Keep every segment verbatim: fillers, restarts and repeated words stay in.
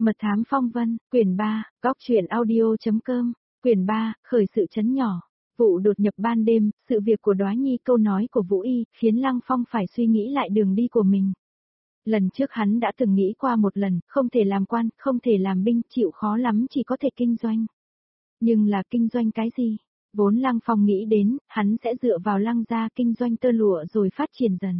Mật thám phong vân, quyển ba, góc truyện audio.com, quyển ba, khởi sự chấn nhỏ. Vụ đột nhập ban đêm, sự việc của Đóa Nhi, câu nói của Vũ Y, khiến Lăng Phong phải suy nghĩ lại đường đi của mình. Lần trước hắn đã từng nghĩ qua một lần, không thể làm quan, không thể làm binh, chịu khó lắm chỉ có thể kinh doanh. Nhưng là kinh doanh cái gì? Vốn Lăng Phong nghĩ đến, hắn sẽ dựa vào Lăng gia kinh doanh tơ lụa rồi phát triển dần.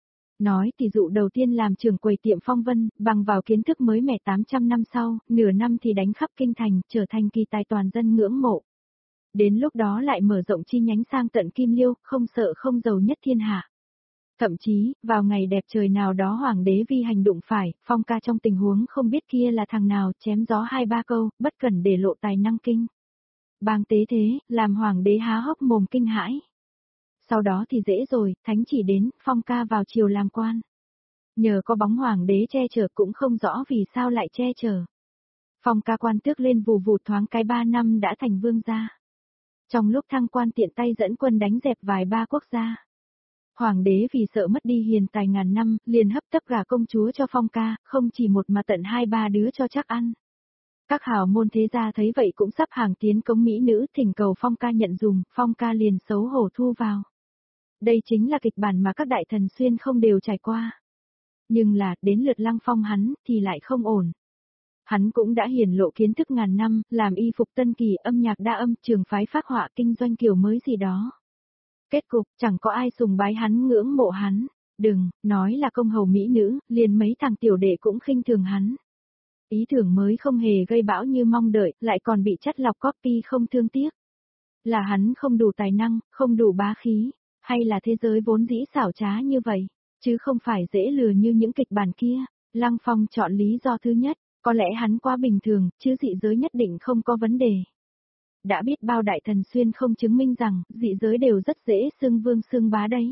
Nói thì dụ đầu tiên làm trưởng quầy tiệm phong vân, bằng vào kiến thức mới mẻ tám trăm năm sau, nửa năm thì đánh khắp kinh thành, trở thành kỳ tài toàn dân ngưỡng mộ. Đến lúc đó lại mở rộng chi nhánh sang tận Kim Liêu, không sợ không giàu nhất thiên hạ. Thậm chí, vào ngày đẹp trời nào đó hoàng đế vi hành đụng phải, Phong ca trong tình huống không biết kia là thằng nào, chém gió hai ba câu, bất cần để lộ tài năng kinh. Bang tế thế, làm hoàng đế há hốc mồm kinh hãi. Sau đó thì dễ rồi, thánh chỉ đến, Phong ca vào triều làm quan. Nhờ có bóng hoàng đế che chở cũng không rõ vì sao lại che chở. Phong ca quan tước lên vù vụt thoáng cái ba năm đã thành vương gia. Trong lúc thăng quan tiện tay dẫn quân đánh dẹp vài ba quốc gia. Hoàng đế vì sợ mất đi hiền tài ngàn năm, liền hấp tấp gả công chúa cho Phong ca, không chỉ một mà tận hai ba đứa cho chắc ăn. Các hào môn thế gia thấy vậy cũng sắp hàng tiến cống mỹ nữ thỉnh cầu Phong ca nhận dùng, Phong ca liền xấu hổ thu vào. Đây chính là kịch bản mà các đại thần xuyên không đều trải qua. Nhưng là, đến lượt Lăng Phong hắn, thì lại không ổn. Hắn cũng đã hiển lộ kiến thức ngàn năm, làm y phục tân kỳ, âm nhạc đa âm, trường phái phác họa kinh doanh kiểu mới gì đó. Kết cục, chẳng có ai sùng bái hắn ngưỡng mộ hắn. Đừng, nói là công hầu mỹ nữ, liền mấy thằng tiểu đệ cũng khinh thường hắn. Ý tưởng mới không hề gây bão như mong đợi, lại còn bị chắt lọc copy không thương tiếc. Là hắn không đủ tài năng, không đủ bá khí, hay là thế giới vốn dĩ xảo trá như vậy, chứ không phải dễ lừa như những kịch bản kia. Lăng Phong chọn lý do thứ nhất, có lẽ hắn quá bình thường, chứ dị giới nhất định không có vấn đề. Đã biết bao đại thần xuyên không chứng minh rằng, dị giới đều rất dễ xưng vương xưng bá đấy.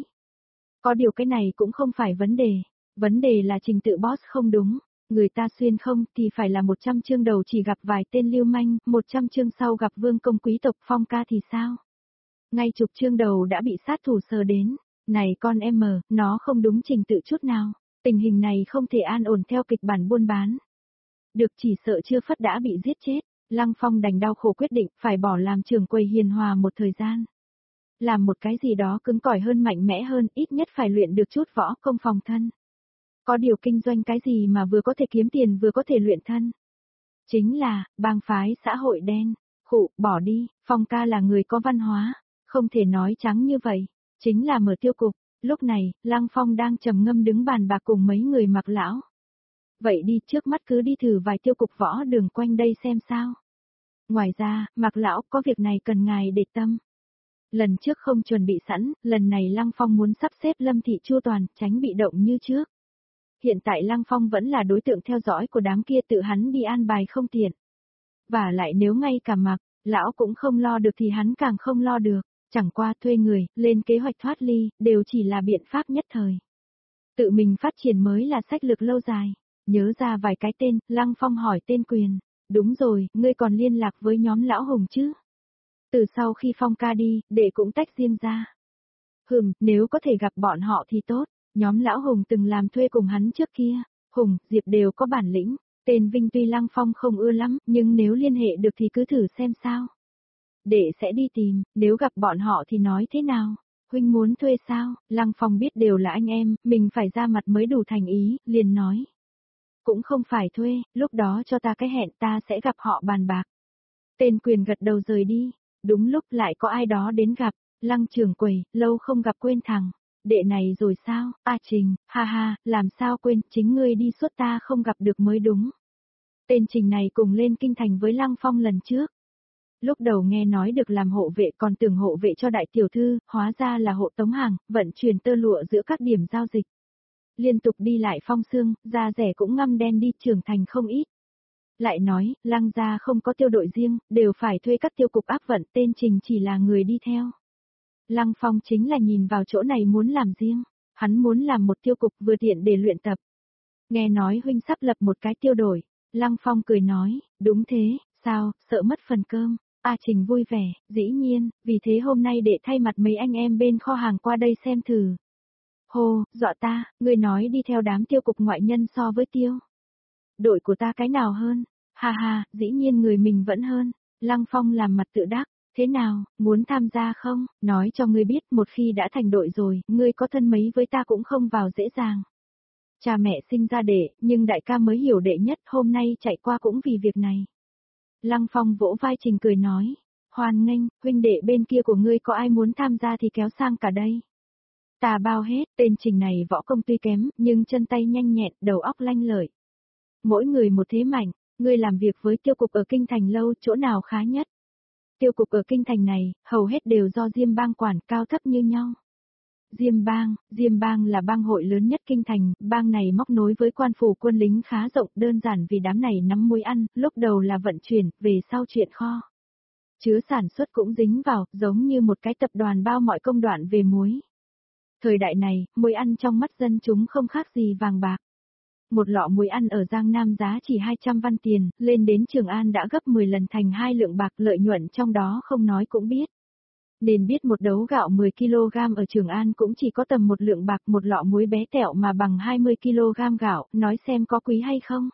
Có điều cái này cũng không phải vấn đề, vấn đề là trình tự boss không đúng. Người ta xuyên không thì phải là một trăm chương đầu chỉ gặp vài tên lưu manh, một trăm chương sau gặp vương công quý tộc Phong ca thì sao? Ngay chục chương đầu đã bị sát thủ sờ đến. Này con em mờ, nó không đúng trình tự chút nào. Tình hình này không thể an ổn theo kịch bản buôn bán. Được chỉ sợ chưa phất đã bị giết chết. Lăng Phong đành đau khổ quyết định phải bỏ làm trưởng quầy hiền hòa một thời gian. Làm một cái gì đó cứng cỏi hơn mạnh mẽ hơn, ít nhất phải luyện được chút võ công phòng thân. Có điều kinh doanh cái gì mà vừa có thể kiếm tiền vừa có thể luyện thân. Chính là, bang phái xã hội đen. Khụ, bỏ đi, Phong ca là người có văn hóa. Không thể nói trắng như vậy. Chính là mở tiêu cục. Lúc này, Lăng Phong đang trầm ngâm đứng bàn bạc cùng mấy người mặc lão. Vậy đi, trước mắt cứ đi thử vài tiêu cục võ đường quanh đây xem sao. Ngoài ra, mặc lão có việc này cần ngài để tâm. Lần trước không chuẩn bị sẵn, lần này Lăng Phong muốn sắp xếp Lâm Thị chu toàn, tránh bị động như trước. Hiện tại Lăng Phong vẫn là đối tượng theo dõi của đám kia, tự hắn đi an bài không tiện. Và lại nếu ngay cả mặc, lão cũng không lo được thì hắn càng không lo được. Chẳng qua thuê người, lên kế hoạch thoát ly, đều chỉ là biện pháp nhất thời. Tự mình phát triển mới là sách lược lâu dài. Nhớ ra vài cái tên, Lăng Phong hỏi tên Quyền. Đúng rồi, ngươi còn liên lạc với nhóm lão Hùng chứ? Từ sau khi Phong ca đi, đệ cũng tách riêng ra. Hừm, nếu có thể gặp bọn họ thì tốt. Nhóm lão Hùng từng làm thuê cùng hắn trước kia. Hùng, Diệp đều có bản lĩnh. Tên Vinh tuy Lăng Phong không ưa lắm, nhưng nếu liên hệ được thì cứ thử xem sao. Đệ sẽ đi tìm, nếu gặp bọn họ thì nói thế nào? Huynh muốn thuê sao? Lăng Phong biết đều là anh em, mình phải ra mặt mới đủ thành ý, liền nói. Cũng không phải thuê, lúc đó cho ta cái hẹn ta sẽ gặp họ bàn bạc. Tên Quyền gật đầu rời đi, đúng lúc lại có ai đó đến gặp, Lăng trưởng quầy, lâu không gặp quên thằng. Đệ này rồi sao? A Trình, ha ha, làm sao quên, chính ngươi đi suốt ta không gặp được mới đúng. Tên Trình này cùng lên kinh thành với Lăng Phong lần trước. Lúc đầu nghe nói được làm hộ vệ còn tưởng hộ vệ cho đại tiểu thư, hóa ra là hộ tống hàng, vận chuyển tơ lụa giữa các điểm giao dịch. Liên tục đi lại Phong Xương, da rẻ cũng ngăm đen đi, trưởng thành không ít. Lại nói, Lăng gia không có tiêu đội riêng, đều phải thuê các tiêu cục áp vận, tên Trình chỉ là người đi theo. Lăng Phong chính là nhìn vào chỗ này muốn làm riêng, hắn muốn làm một tiêu cục vừa tiện để luyện tập. Nghe nói huynh sắp lập một cái tiêu đổi, Lăng Phong cười nói, đúng thế, sao, sợ mất phần cơm. A Trình vui vẻ, dĩ nhiên, vì thế hôm nay để thay mặt mấy anh em bên kho hàng qua đây xem thử. Hô, dọa ta, ngươi nói đi theo đám tiêu cục ngoại nhân so với tiêu. đội của ta cái nào hơn? Ha ha, dĩ nhiên người mình vẫn hơn. Lăng Phong làm mặt tự đắc, thế nào, muốn tham gia không? Nói cho ngươi biết một khi đã thành đội rồi, ngươi có thân mấy với ta cũng không vào dễ dàng. Cha mẹ sinh ra đệ, nhưng đại ca mới hiểu đệ nhất, hôm nay chạy qua cũng vì việc này. Lăng Phong vỗ vai Trình cười nói, hoan nghênh, huynh đệ bên kia của ngươi có ai muốn tham gia thì kéo sang cả đây. Ta bao hết, tên Trình này võ công tuy kém, nhưng chân tay nhanh nhẹn, đầu óc lanh lợi. Mỗi người một thế mạnh, ngươi làm việc với tiêu cục ở Kinh Thành lâu, chỗ nào khá nhất? Tiêu cục ở Kinh Thành này, hầu hết đều do Diêm Bang quản, cao thấp như nhau. Diêm Bang, Diêm Bang là bang hội lớn nhất Kinh Thành, bang này móc nối với quan phủ quân lính khá rộng, đơn giản vì đám này nắm muối ăn, lúc đầu là vận chuyển, về sau chuyện kho. Chứa sản xuất cũng dính vào, giống như một cái tập đoàn bao mọi công đoạn về muối. Thời đại này, muối ăn trong mắt dân chúng không khác gì vàng bạc. Một lọ muối ăn ở Giang Nam giá chỉ hai trăm văn tiền, lên đến Trường An đã gấp mười lần thành hai lượng bạc, lợi nhuận trong đó không nói cũng biết. Nên biết một đấu gạo mười ki lô gam ở Trường An cũng chỉ có tầm một lượng bạc, một lọ muối bé tẹo mà bằng hai mươi ki lô gam gạo, nói xem có quý hay không.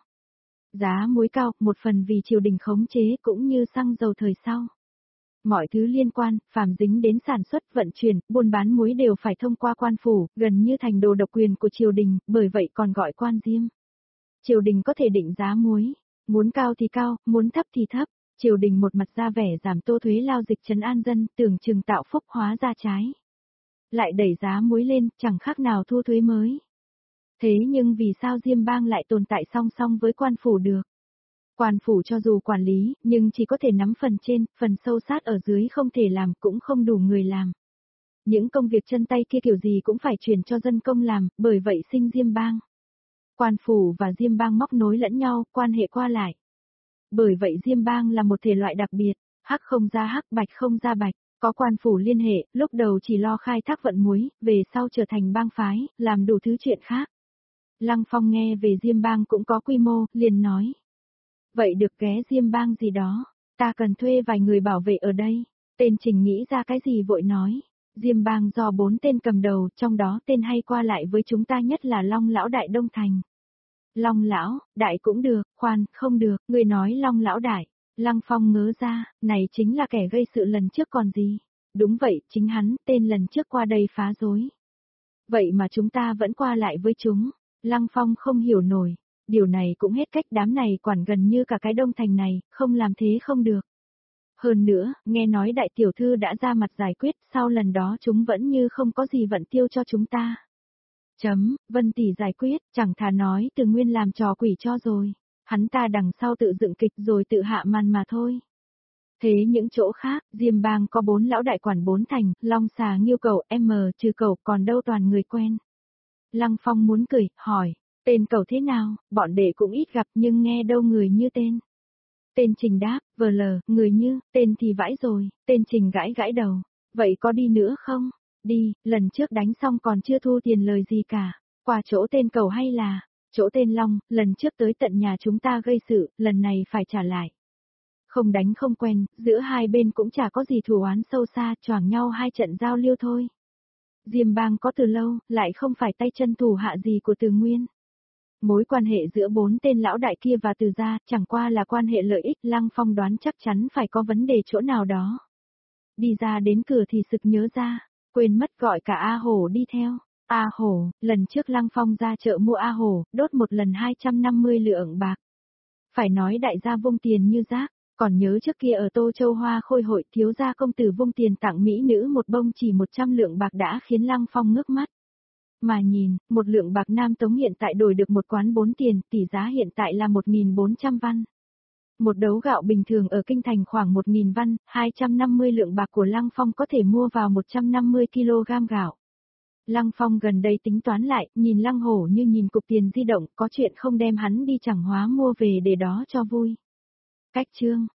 Giá muối cao, một phần vì triều đình khống chế cũng như xăng dầu thời sau. Mọi thứ liên quan, phàm dính đến sản xuất, vận chuyển, buôn bán muối đều phải thông qua quan phủ, gần như thành đồ độc quyền của triều đình, bởi vậy còn gọi quan diêm. Triều đình có thể định giá muối, muốn cao thì cao, muốn thấp thì thấp. Triều đình một mặt ra vẻ giảm tô thuế lao dịch trấn an dân, tưởng chừng tạo phúc, hóa ra trái. Lại đẩy giá muối lên, chẳng khác nào thu thuế mới. Thế nhưng vì sao Diêm Bang lại tồn tại song song với quan phủ được? Quan phủ cho dù quản lý, nhưng chỉ có thể nắm phần trên, phần sâu sát ở dưới không thể làm, cũng không đủ người làm. Những công việc chân tay kia kiểu gì cũng phải chuyển cho dân công làm, bởi vậy sinh Diêm Bang. Quan phủ và Diêm Bang móc nối lẫn nhau, quan hệ qua lại. Bởi vậy Diêm Bang là một thể loại đặc biệt, hắc không ra hắc, bạch không ra bạch, có quan phủ liên hệ, lúc đầu chỉ lo khai thác vận muối, về sau trở thành bang phái, làm đủ thứ chuyện khác. Lăng Phong nghe về Diêm Bang cũng có quy mô, liền nói. Vậy được ghé Diêm Bang gì đó, ta cần thuê vài người bảo vệ ở đây. Tên Trình nghĩ ra cái gì vội nói. Diêm Bang do bốn tên cầm đầu, trong đó tên hay qua lại với chúng ta nhất là Long Lão Đại Đông Thành. Long Lão, Đại cũng được, khoan, không được, người nói Long Lão Đại. Lăng Phong ngớ ra, này chính là kẻ gây sự lần trước còn gì. Đúng vậy, chính hắn, tên lần trước qua đây phá rối. Vậy mà chúng ta vẫn qua lại với chúng. Lăng Phong không hiểu nổi. Điều này cũng hết cách, đám này quản gần như cả cái Đông Thành này, không làm thế không được. Hơn nữa, nghe nói đại tiểu thư đã ra mặt giải quyết, sau lần đó chúng vẫn như không có gì vận tiêu cho chúng ta. Chấm, Vân tỷ giải quyết, chẳng thà nói từ nguyên làm trò quỷ cho rồi. Hắn ta đằng sau tự dựng kịch rồi tự hạ màn mà thôi. Thế những chỗ khác, Diêm Bang có bốn lão đại quản bốn thành, Long Xà Nghiêu Cầu, M trừ Cầu, còn đâu toàn người quen. Lăng Phong muốn cười, hỏi, tên Cầu thế nào, bọn đệ cũng ít gặp nhưng nghe đâu người như tên. Tên Trình đáp, vờ lờ, người như, tên thì vãi rồi, tên Trình gãi gãi đầu. Vậy có đi nữa không? Đi, lần trước đánh xong còn chưa thu tiền lời gì cả. Qua chỗ tên Cầu hay là, chỗ tên Long, lần trước tới tận nhà chúng ta gây sự, lần này phải trả lại. Không đánh không quen, giữa hai bên cũng chả có gì thù oán sâu xa, choảng nhau hai trận giao lưu thôi. Diêm Bang có từ lâu, lại không phải tay chân thủ hạ gì của Từ Nguyên. Mối quan hệ giữa bốn tên lão đại kia và Từ gia, chẳng qua là quan hệ lợi ích, Lăng Phong đoán chắc chắn phải có vấn đề chỗ nào đó. Đi ra đến cửa thì sực nhớ ra, quên mất gọi cả A Hổ đi theo. A Hổ, lần trước Lăng Phong ra chợ mua A Hổ, đốt một lần hai trăm năm mươi lượng bạc. Phải nói đại gia vung tiền như rác, còn nhớ trước kia ở Tô Châu Hoa Khôi hội thiếu gia công tử vung tiền tặng mỹ nữ một bông chỉ một trăm lượng bạc đã khiến Lăng Phong ngước mắt. Mà nhìn, một lượng bạc Nam Tống hiện tại đổi được một quán bốn tiền, tỷ giá hiện tại là một nghìn bốn trăm văn. Một đấu gạo bình thường ở Kinh Thành khoảng một nghìn văn, hai trăm năm mươi lượng bạc của Lăng Phong có thể mua vào một trăm năm mươi ki lô gam gạo. Lăng Phong gần đây tính toán lại, nhìn Lăng Hổ như nhìn cục tiền di động, có chuyện không đem hắn đi chẳng hóa mua về để đó cho vui. Cách chương